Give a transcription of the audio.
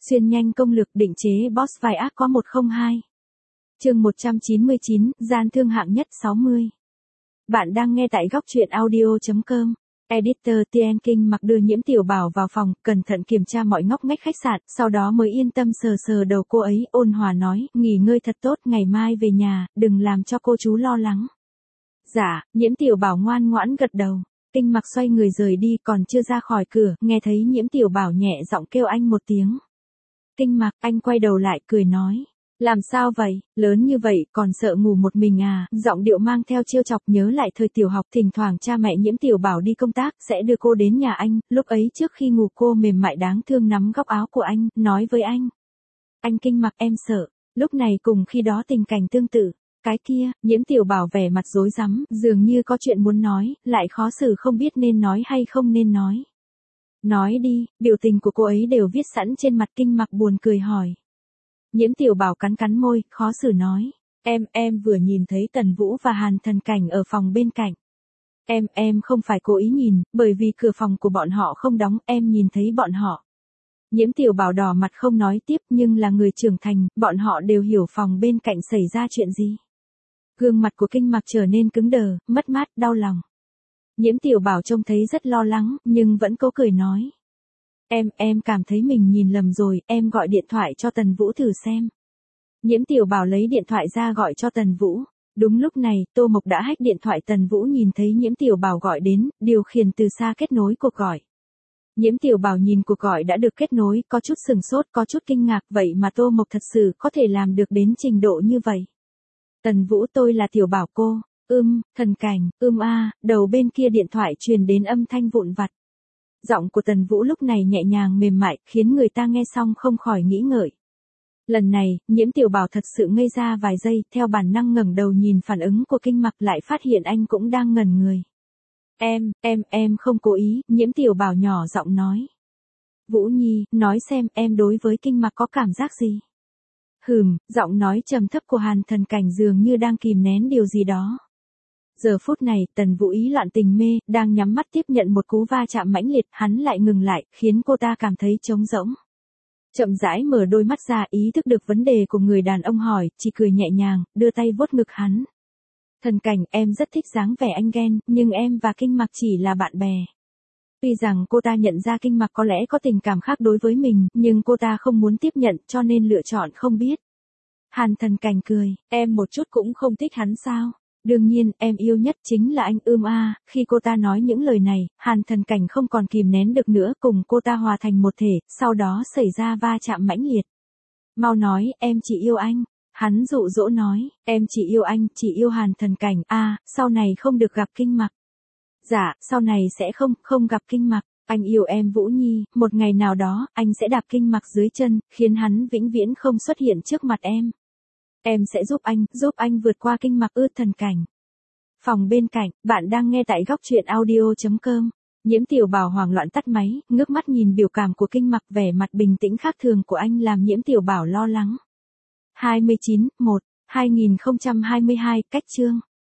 Xuyên nhanh công lược định chế boss vai ác có 102. Chương 199, gian thương hạng nhất 60. Bạn đang nghe tại góc truyện audio.com. Editor Tien Kinh mặc đưa Nhiễm Tiểu Bảo vào phòng, cẩn thận kiểm tra mọi ngóc ngách khách sạn, sau đó mới yên tâm sờ sờ đầu cô ấy, ôn hòa nói, nghỉ ngơi thật tốt, ngày mai về nhà, đừng làm cho cô chú lo lắng. Dạ, Nhiễm Tiểu Bảo ngoan ngoãn gật đầu. Kinh mặc xoay người rời đi, còn chưa ra khỏi cửa, nghe thấy Nhiễm Tiểu Bảo nhẹ giọng kêu anh một tiếng. Kinh mặc, anh quay đầu lại cười nói. Làm sao vậy, lớn như vậy, còn sợ ngủ một mình à, giọng điệu mang theo trêu chọc nhớ lại thời tiểu học thỉnh thoảng cha mẹ Nhiễm Tiểu Bảo đi công tác, sẽ đưa cô đến nhà anh, lúc ấy trước khi ngủ cô mềm mại đáng thương nắm góc áo của anh, nói với anh. Anh Kinh mặc em sợ, lúc này cùng khi đó tình cảnh tương tự. Cái kia, Nhiễm Tiểu Bảo vẻ mặt rối rắm, dường như có chuyện muốn nói, lại khó xử không biết nên nói hay không nên nói. Nói đi, biểu tình của cô ấy đều viết sẵn trên mặt. Kinh mặc buồn cười hỏi. Nhiễm Tiểu Bảo cắn cắn môi, khó xử nói. Em vừa nhìn thấy Tần Vũ và Hàn Thần Cảnh ở phòng bên cạnh. Em không phải cố ý nhìn, bởi vì cửa phòng của bọn họ không đóng, em nhìn thấy bọn họ. Nhiễm Tiểu Bảo đỏ mặt không nói tiếp, nhưng là người trưởng thành, bọn họ đều hiểu phòng bên cạnh xảy ra chuyện gì. Gương mặt của Kinh mặc trở nên cứng đờ, mất mát, đau lòng. Nhiễm Tiểu Bảo trông thấy rất lo lắng, nhưng vẫn cố cười nói. Em cảm thấy mình nhìn lầm rồi, em gọi điện thoại cho Tần Vũ thử xem. Nhiễm Tiểu Bảo lấy điện thoại ra gọi cho Tần Vũ. Đúng lúc này, Tô Mộc đã hack điện thoại Tần Vũ nhìn thấy Nhiễm Tiểu Bảo gọi đến, điều khiển từ xa kết nối cuộc gọi. Nhiễm Tiểu Bảo nhìn cuộc gọi đã được kết nối, có chút sừng sốt, có chút kinh ngạc, vậy mà Tô Mộc thật sự có thể làm được đến trình độ như vậy. Tần Vũ, tôi là Tiểu Bảo cô. Thần Cảnh, đầu bên kia điện thoại truyền đến âm thanh vụn vặt. Giọng của Tần Vũ lúc này nhẹ nhàng mềm mại, khiến người ta nghe xong không khỏi nghĩ ngợi. Lần này, Nhiễm Tiểu Bảo thật sự ngây ra vài giây, theo bản năng ngẩng đầu nhìn phản ứng của Kinh mặc lại phát hiện anh cũng đang ngẩn người. Em không cố ý, Nhiễm Tiểu Bảo nhỏ giọng nói. Vũ Nhi, nói xem em đối với Kinh mặc có cảm giác gì? Giọng nói trầm thấp của Hàn Thần Cảnh dường như đang kìm nén điều gì đó. Giờ phút này, Tần Vũ ý loạn tình mê, đang nhắm mắt tiếp nhận một cú va chạm mãnh liệt, hắn lại ngừng lại, khiến cô ta cảm thấy trống rỗng. Chậm rãi mở đôi mắt ra, ý thức được vấn đề của người đàn ông hỏi, chỉ cười nhẹ nhàng, đưa tay vuốt ngực hắn. Thần Cảnh, em rất thích dáng vẻ anh ghen, nhưng em và Kinh mặc chỉ là bạn bè. Tuy rằng cô ta nhận ra Kinh mặc có lẽ có tình cảm khác đối với mình, nhưng cô ta không muốn tiếp nhận cho nên lựa chọn không biết. Hàn Thần Cảnh cười, em một chút cũng không thích hắn sao? Đương nhiên, em yêu nhất chính là anh Khi cô ta nói những lời này, Hàn Thần Cảnh không còn kìm nén được nữa, cùng cô ta hòa thành một thể, sau đó xảy ra va chạm mãnh liệt. Mau nói, em chỉ yêu anh. Hắn dụ dỗ nói, em chỉ yêu anh, chỉ yêu Hàn Thần Cảnh, sau này không được gặp Kinh mặc. Dạ, sau này sẽ không gặp Kinh mặc. Anh yêu em Vũ Nhi, một ngày nào đó, anh sẽ đạp Kinh mặc dưới chân, khiến hắn vĩnh viễn không xuất hiện trước mặt em. Em sẽ giúp anh vượt qua Kinh mặc Thần Cảnh. Phòng bên cạnh, bạn đang nghe tại góc truyện audio.com. Nhiễm Tiểu Bảo hoảng loạn tắt máy, ngước mắt nhìn biểu cảm của Kinh mặc, vẻ mặt bình tĩnh khác thường của anh làm Nhiễm Tiểu Bảo lo lắng. 29/1/2022, cách chương.